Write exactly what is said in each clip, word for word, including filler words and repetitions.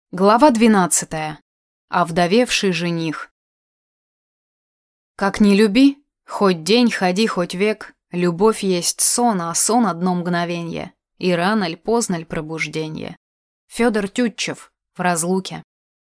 Глава двенадцатая. Овдовевший жених. Как ни люби, хоть день ходи, хоть век, любовь есть сон, а сон одно мгновенье, и рано ль, поздно ль пробужденье. Федор Тютчев. В разлуке.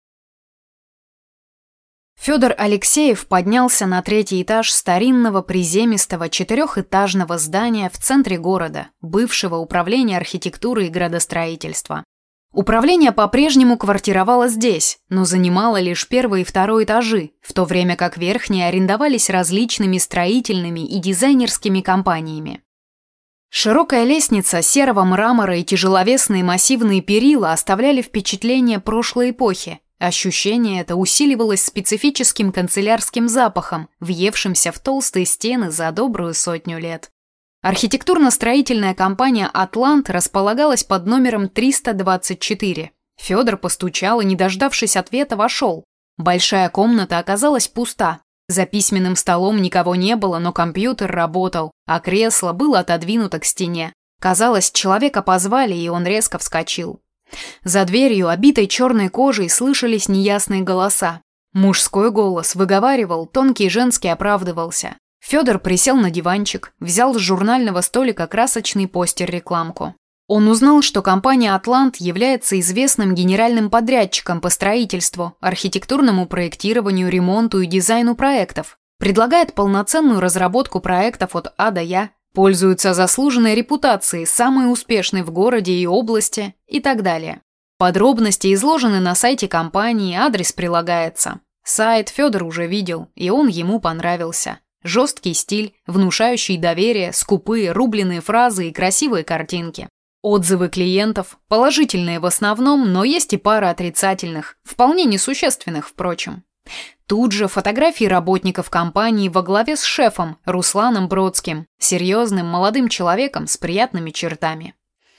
Федор Алексеев поднялся на третий этаж старинного приземистого четырехэтажного здания в центре города, бывшего управления архитектуры и градостроительства. Управление по-прежнему квартировало здесь, но занимало лишь первый и второй этажи, в то время как верхние арендовались различными строительными и дизайнерскими компаниями. Широкая лестница серого мрамора и тяжеловесные массивные перила оставляли впечатление прошлой эпохи. Ощущение это усиливалось специфическим канцелярским запахом, въевшимся в толстые стены за добрую сотню лет. Архитектурно-строительная компания «Атлант» располагалась под номером триста двадцать четыре. Федор постучал и, не дождавшись ответа, вошел. Большая комната оказалась пуста. За письменным столом никого не было, но компьютер работал, а кресло было отодвинуто к стене. Казалось, человека позвали, и он резко вскочил. За дверью, обитой черной кожей, слышались неясные голоса. Мужской голос выговаривал, тонкий женский оправдывался. Федор присел на диванчик, взял с журнального столика красочный постер-рекламку. Он узнал, что компания «Атлант» является известным генеральным подрядчиком по строительству, архитектурному проектированию, ремонту и дизайну проектов, предлагает полноценную разработку проектов от А до Я, пользуется заслуженной репутацией, самой успешной в городе и области и так далее. Подробности изложены на сайте компании, адрес прилагается. Сайт Федор уже видел, и он ему понравился. Жесткий стиль, внушающий доверие, скупые рубленые фразы и красивые картинки. Отзывы клиентов положительные в основном, но есть и пара отрицательных, вполне несущественных, впрочем. Тут же фотографии работников компании во главе с шефом Русланом Бродским, серьезным молодым человеком с приятными чертами.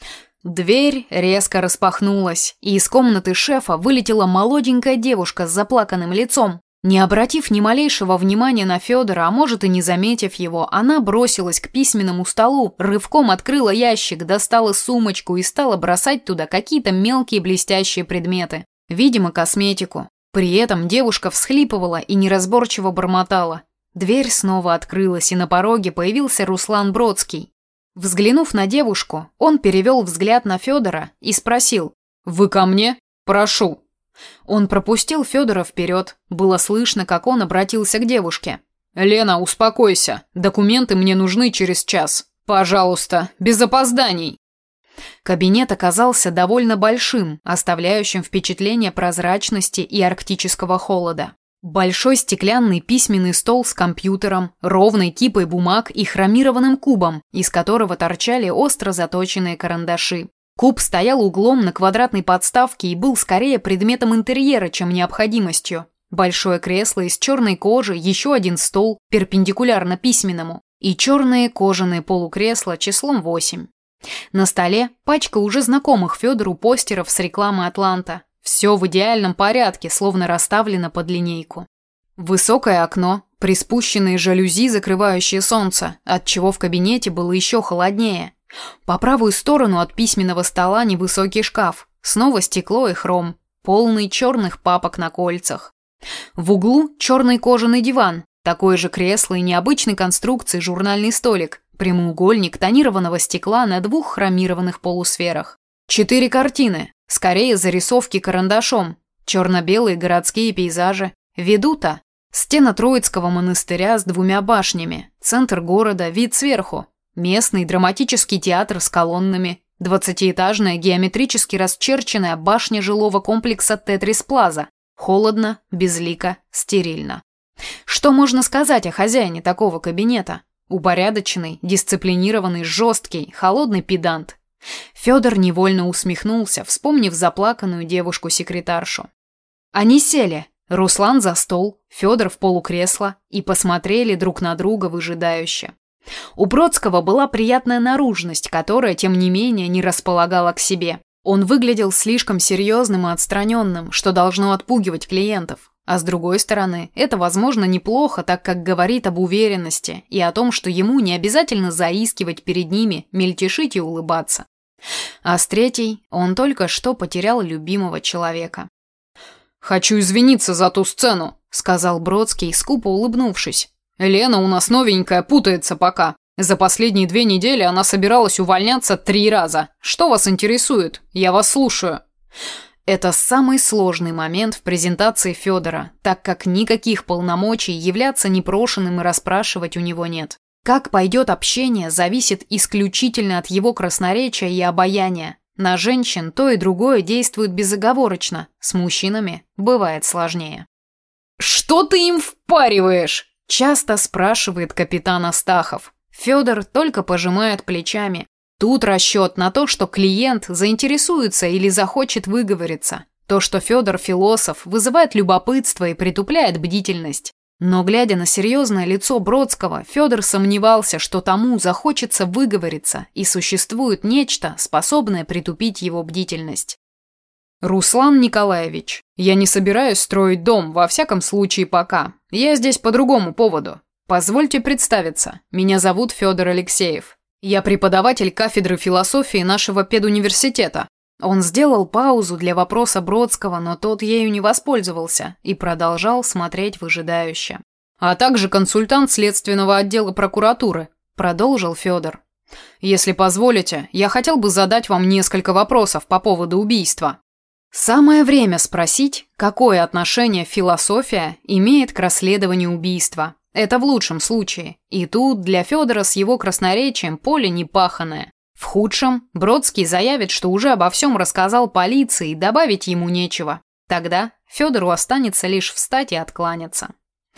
Дверь резко распахнулась, и из комнаты шефа вылетела молоденькая девушка с заплаканным лицом. Не обратив ни малейшего внимания на Федора, а может и не заметив его, она бросилась к письменному столу, рывком открыла ящик, достала сумочку и стала бросать туда какие-то мелкие блестящие предметы. Видимо, косметику. При этом девушка всхлипывала и неразборчиво бормотала. Дверь снова открылась, и на пороге появился Руслан Бродский. Взглянув на девушку, он перевел взгляд на Федора и спросил: «Вы ко мне? Прошу». Он пропустил Федора вперед. Было слышно, как он обратился к девушке. «Лена, успокойся. Документы мне нужны через час. Пожалуйста, без опозданий». Кабинет оказался довольно большим, оставляющим впечатление прозрачности и арктического холода. Большой стеклянный письменный стол с компьютером, ровной кипой бумаг и хромированным кубом, из которого торчали остро заточенные карандаши. Куб стоял углом на квадратной подставке и был скорее предметом интерьера, чем необходимостью. Большое кресло из черной кожи, еще один стол, перпендикулярно письменному, и черные кожаные полукресла числом восемь. На столе пачка уже знакомых Федору постеров с рекламы «Атланта». Все в идеальном порядке, словно расставлено под линейку. Высокое окно, приспущенные жалюзи, закрывающие солнце, отчего в кабинете было еще холоднее. По правую сторону от письменного стола невысокий шкаф, снова стекло и хром, полный черных папок на кольцах. В углу черный кожаный диван, такое же кресло и необычной конструкции журнальный столик, прямоугольник тонированного стекла на двух хромированных полусферах. Четыре картины, скорее зарисовки карандашом, черно-белые городские пейзажи, ведута, стена Троицкого монастыря с двумя башнями, центр города, вид сверху. Местный драматический театр с колоннами, двадцатиэтажная геометрически расчерченная башня жилого комплекса Тетрис Плаза. Холодно, безлико, стерильно. Что можно сказать о хозяине такого кабинета? Упорядоченный, дисциплинированный, жесткий, холодный педант. Федор невольно усмехнулся, вспомнив заплаканную девушку-секретаршу. Они сели, Руслан за стол, Федор в полукресло, и посмотрели друг на друга выжидающе. У Бродского была приятная наружность, которая, тем не менее, не располагала к себе. Он выглядел слишком серьезным и отстраненным, что должно отпугивать клиентов. А с другой стороны, это, возможно, неплохо, так как говорит об уверенности и о том, что ему не обязательно заискивать перед ними, мельтешить и улыбаться. А с третьей он только что потерял любимого человека. «Хочу извиниться за ту сцену», — сказал Бродский, скупо улыбнувшись. «Лена у нас новенькая, путается пока. За последние две недели она собиралась увольняться три раза. Что вас интересует? Я вас слушаю». Это самый сложный момент в презентации Федора, так как никаких полномочий являться непрошенным и расспрашивать у него нет. Как пойдет общение, зависит исключительно от его красноречия и обаяния. На женщин то и другое действует безоговорочно, с мужчинами бывает сложнее. «Что ты им впариваешь?» – часто спрашивает капитан Астахов. Федор только пожимает плечами. Тут расчет на то, что клиент заинтересуется или захочет выговориться. То, что Федор философ, вызывает любопытство и притупляет бдительность. Но, глядя на серьезное лицо Бродского, Федор сомневался, что тому захочется выговориться, и существует нечто, способное притупить его бдительность. «Руслан Николаевич, я не собираюсь строить дом, во всяком случае пока. Я здесь по другому поводу. Позвольте представиться. Меня зовут Федор Алексеев. Я преподаватель кафедры философии нашего педуниверситета». Он сделал паузу для вопроса Бродского, но тот ею не воспользовался и продолжал смотреть выжидающе. «А также консультант следственного отдела прокуратуры», – продолжил Федор. «Если позволите, я хотел бы задать вам несколько вопросов по поводу убийства». Самое время спросить, какое отношение философия имеет к расследованию убийства. Это в лучшем случае. И тут для Федора с его красноречием поле непаханое. В худшем Бродский заявит, что уже обо всем рассказал полиции и добавить ему нечего. Тогда Федору останется лишь встать и откланяться.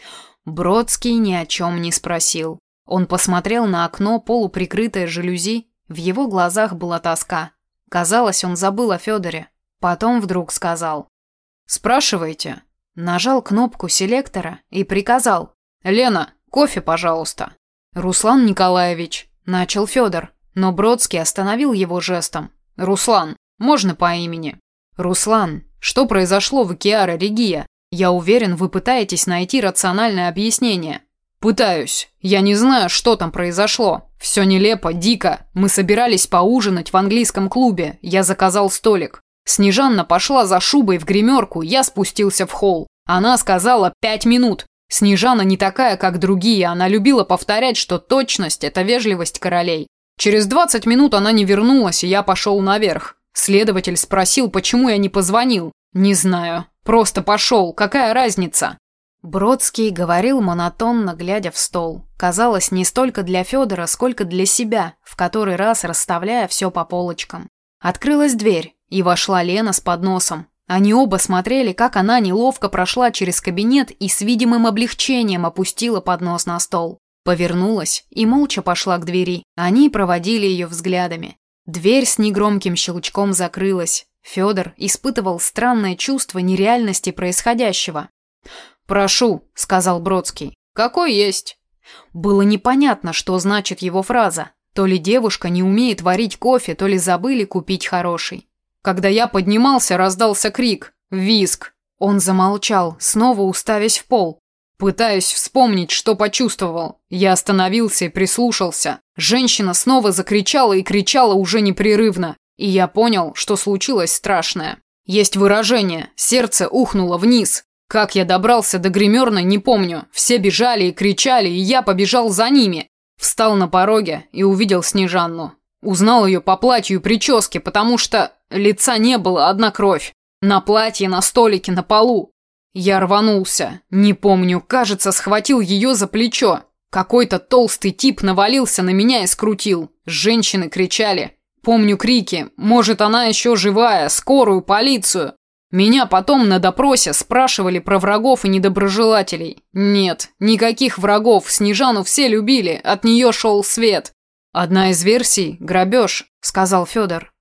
Бродский ни о чем не спросил. Он посмотрел на окно, полуприкрытое жалюзи. В его глазах была тоска. Казалось, он забыл о Федоре. Потом вдруг сказал: «Спрашивайте». Нажал кнопку селектора и приказал: «Лена, кофе, пожалуйста». «Руслан Николаевич», – начал Федор. Но Бродский остановил его жестом. «Руслан, можно по имени?» «Руслан, что произошло в Океаре Регия? Я уверен, вы пытаетесь найти рациональное объяснение». «Пытаюсь. Я не знаю, что там произошло. Все нелепо, дико. Мы собирались поужинать в английском клубе. Я заказал столик. Снежанна пошла за шубой в гримерку, я спустился в холл. Она сказала пять минут. Снежана не такая, как другие. Она любила повторять, что точность – это вежливость королей. Через двадцать минут она не вернулась, и я пошел наверх. Следователь спросил, почему я не позвонил. Не знаю. Просто пошел. Какая разница?» Бродский говорил монотонно, глядя в стол. Казалось, не столько для Федора, сколько для себя, в который раз расставляя все по полочкам. Открылась дверь, и вошла Лена с подносом. Они оба смотрели, как она неловко прошла через кабинет и с видимым облегчением опустила поднос на стол. Повернулась и молча пошла к двери. Они проводили ее взглядами. Дверь с негромким щелчком закрылась. Федор испытывал странное чувство нереальности происходящего. «Прошу», — сказал Бродский. «Какой есть?» Было непонятно, что значит его фраза. То ли девушка не умеет варить кофе, то ли забыли купить хороший. Когда я поднимался, раздался крик. Визг. Он замолчал, снова уставясь в пол. Пытаюсь вспомнить, что почувствовал. Я остановился и прислушался. Женщина снова закричала и кричала уже непрерывно. И я понял, что случилось страшное. Есть выражение. Сердце ухнуло вниз. Как я добрался до гримерной, не помню. Все бежали и кричали, и я побежал за ними. Встал на пороге и увидел Снежанну. Узнал ее по платью и прическе, потому что лица не было, одна кровь. На платье, на столике, на полу. Я рванулся. Не помню, кажется, схватил ее за плечо. Какой-то толстый тип навалился на меня и скрутил. Женщины кричали. Помню крики. Может, она еще живая, скорую, полицию. Меня потом на допросе спрашивали про врагов и недоброжелателей. Нет, никаких врагов, Снежану все любили, от нее шел свет. Одна из версий – грабеж, сказал Федор.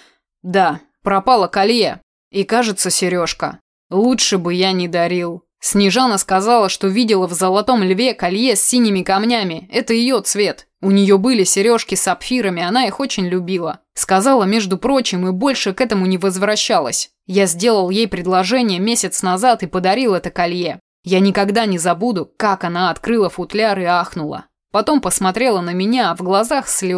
Да, пропала колье. И, кажется, сережка. Лучше бы я не дарил. Снежана сказала, что видела в золотом льве колье с синими камнями. Это ее цвет. У нее были сережки с сапфирами, она их очень любила. Сказала, между прочим, и больше к этому не возвращалась. Я сделал ей предложение месяц назад и подарил это колье. Я никогда не забуду, как она открыла футляр и ахнула. Потом посмотрела на меня, а в глазах слезы.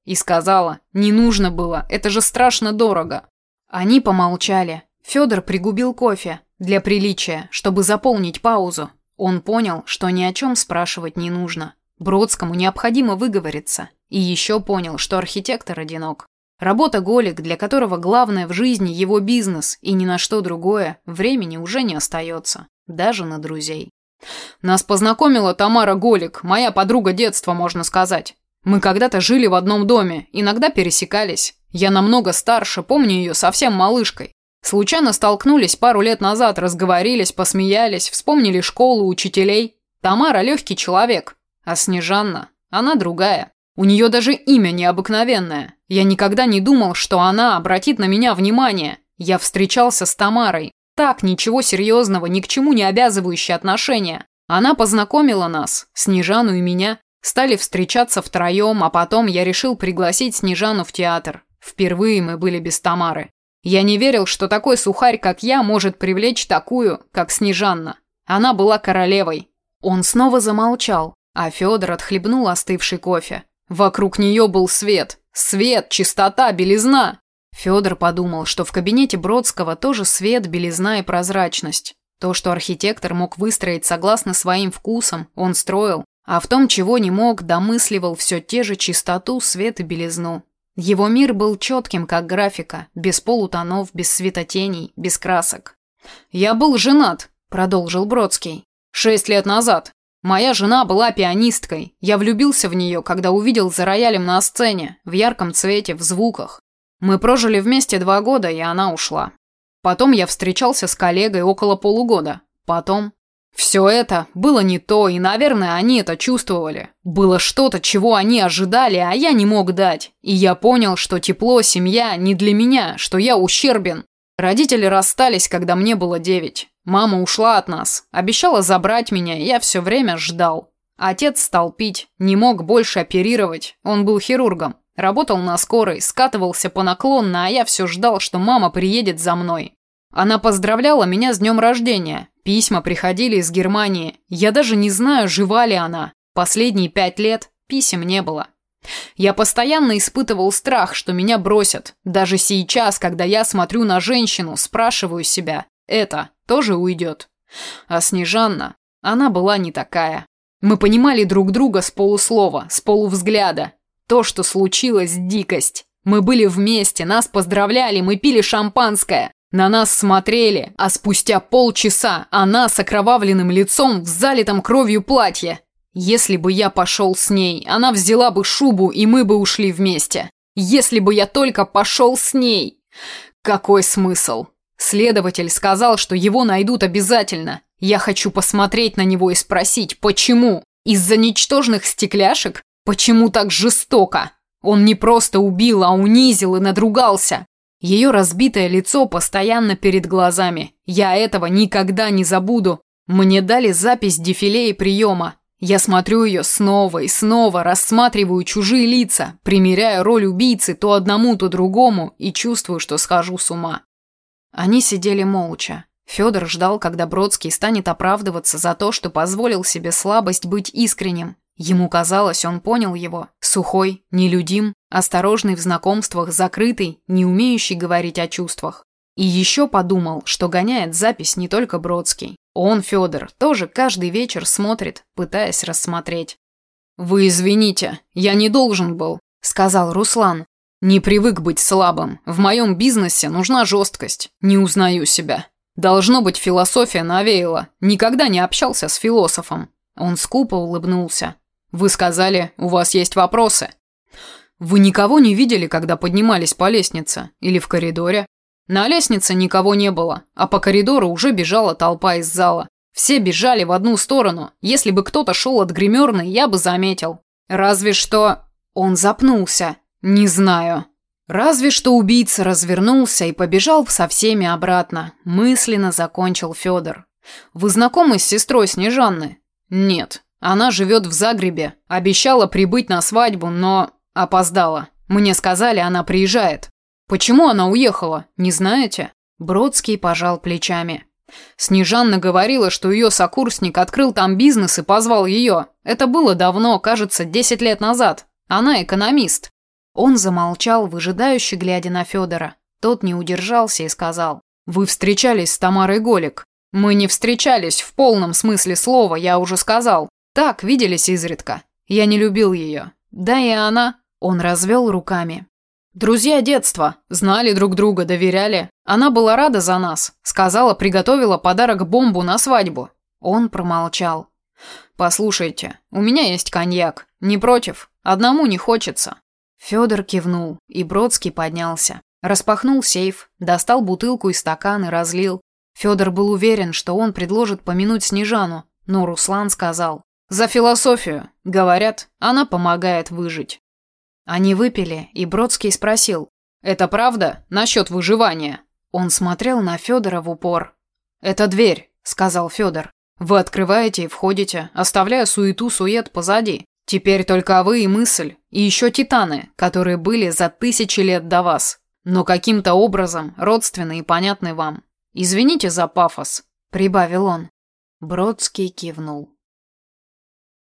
И сказала: «Не нужно было, это же страшно дорого». Они помолчали. Федор пригубил кофе для приличия, чтобы заполнить паузу. Он понял, что ни о чем спрашивать не нужно. Бродскому необходимо выговориться. И еще понял, что архитектор одинок. Работоголик, для которого главное в жизни его бизнес и ни на что другое, времени уже не остается. Даже на друзей. Нас познакомила Тамара Голик, моя подруга детства, можно сказать. Мы когда-то жили в одном доме, иногда пересекались. Я намного старше, помню ее совсем малышкой. Случайно столкнулись пару лет назад, разговорились, посмеялись, вспомнили школу, учителей. Тамара легкий человек, а Снежанна, она другая. У нее даже имя необыкновенное. Я никогда не думал, что она обратит на меня внимание. Я встречался с Тамарой. Так, ничего серьезного, ни к чему не обязывающие отношения. Она познакомила нас, Снежану и меня. Стали встречаться втроем, а потом я решил пригласить Снежану в театр. Впервые мы были без Тамары. Я не верил, что такой сухарь, как я, может привлечь такую, как Снежанна. Она была королевой. Он снова замолчал, а Федор отхлебнул остывший кофе. Вокруг нее был свет. Свет, чистота, белизна. Федор подумал, что в кабинете Бродского тоже свет, белизна и прозрачность. То, что архитектор мог выстроить согласно своим вкусам, он строил, а в том, чего не мог, домысливал все те же чистоту, свет и белизну. Его мир был четким, как графика, без полутонов, без светотеней, без красок. «Я был женат», – продолжил Бродский. «Шесть лет назад. Моя жена была пианисткой. Я влюбился в нее, когда увидел за роялем на сцене, в ярком цвете, в звуках. Мы прожили вместе два года, и она ушла. Потом я встречался с коллегой около полугода. Потом... Все это было не то, и, наверное, они это чувствовали. Было что-то, чего они ожидали, а я не мог дать. И я понял, что тепло, семья не для меня, что я ущербен. Родители расстались, когда мне было девять. Мама ушла от нас, обещала забрать меня, и я все время ждал. Отец стал пить, не мог больше оперировать, он был хирургом. Работал на скорой, скатывался по наклонно, а я все ждал, что мама приедет за мной. Она поздравляла меня с днем рождения. Письма приходили из Германии. Я даже не знаю, жива ли она. Последние пять лет писем не было. Я постоянно испытывал страх, что меня бросят. Даже сейчас, когда я смотрю на женщину, спрашиваю себя, это тоже уйдет. А Снежанна, она была не такая. Мы понимали друг друга с полуслова, с полувзгляда. То, что случилось, дикость. Мы были вместе, нас поздравляли, мы пили шампанское. На нас смотрели, а спустя полчаса она с окровавленным лицом в залитом кровью платье. Если бы я пошел с ней, она взяла бы шубу, и мы бы ушли вместе. Если бы я только пошел с ней. Какой смысл? Следователь сказал, что его найдут обязательно. Я хочу посмотреть на него и спросить, почему? Из-за ничтожных стекляшек? Почему так жестоко? Он не просто убил, а унизил и надругался. Ее разбитое лицо постоянно перед глазами. Я этого никогда не забуду. Мне дали запись дефиле и приема. Я смотрю ее снова и снова, рассматриваю чужие лица, примеряю роль убийцы то одному, то другому и чувствую, что схожу с ума. Они сидели молча. Федор ждал, когда Бродский станет оправдываться за то, что позволил себе слабость быть искренним. Ему казалось, он понял его. Сухой, нелюдим, осторожный в знакомствах, закрытый, не умеющий говорить о чувствах. И еще подумал, что гоняет запись не только Бродский. Он, Федор, тоже каждый вечер смотрит, пытаясь рассмотреть. «Вы извините, я не должен был», — сказал Руслан. «Не привык быть слабым. В моем бизнесе нужна жесткость. Не узнаю себя. Должно быть, философия навеяла. Никогда не общался с философом». Он скупо улыбнулся. «Вы сказали, у вас есть вопросы. Вы никого не видели, когда поднимались по лестнице? Или в коридоре?» На лестнице никого не было, а по коридору уже бежала толпа из зала. Все бежали в одну сторону. Если бы кто-то шел от гримерной, я бы заметил. Разве что... Он запнулся. Не знаю. Разве что убийца развернулся и побежал со всеми обратно. Мысленно закончил Федор. Вы знакомы с сестрой Снежанны? Нет. Она живет в Загребе. Обещала прибыть на свадьбу, но опоздала. Мне сказали, она приезжает. Почему она уехала, не знаете? Бродский пожал плечами. Снежанна говорила, что ее сокурсник открыл там бизнес и позвал ее. Это было давно, кажется, десять лет назад. Она экономист. Он замолчал, выжидающе глядя на Федора. Тот не удержался и сказал: «Вы встречались с Тамарой Голик?» «Мы не встречались в полном смысле слова, я уже сказал. Так, виделись изредка. Я не любил ее. Да и она...» Он развел руками. «Друзья детства. Знали друг друга, доверяли. Она была рада за нас. Сказала, приготовила подарок-бомбу на свадьбу». Он промолчал. «Послушайте, у меня есть коньяк. Не против? Одному не хочется». Федор кивнул, и Бродский поднялся. Распахнул сейф, достал бутылку и стакан и разлил. Федор был уверен, что он предложит помянуть Снежану, но Руслан сказал: «За философию. Говорят, она помогает выжить». Они выпили, и Бродский спросил: «Это правда насчет выживания?» Он смотрел на Федора в упор. «Это дверь», — сказал Федор. «Вы открываете и входите, оставляя суету-сует позади. Теперь только вы и мысль, и еще титаны, которые были за тысячи лет до вас, но каким-то образом родственны и понятны вам. Извините за пафос», — прибавил он. Бродский кивнул.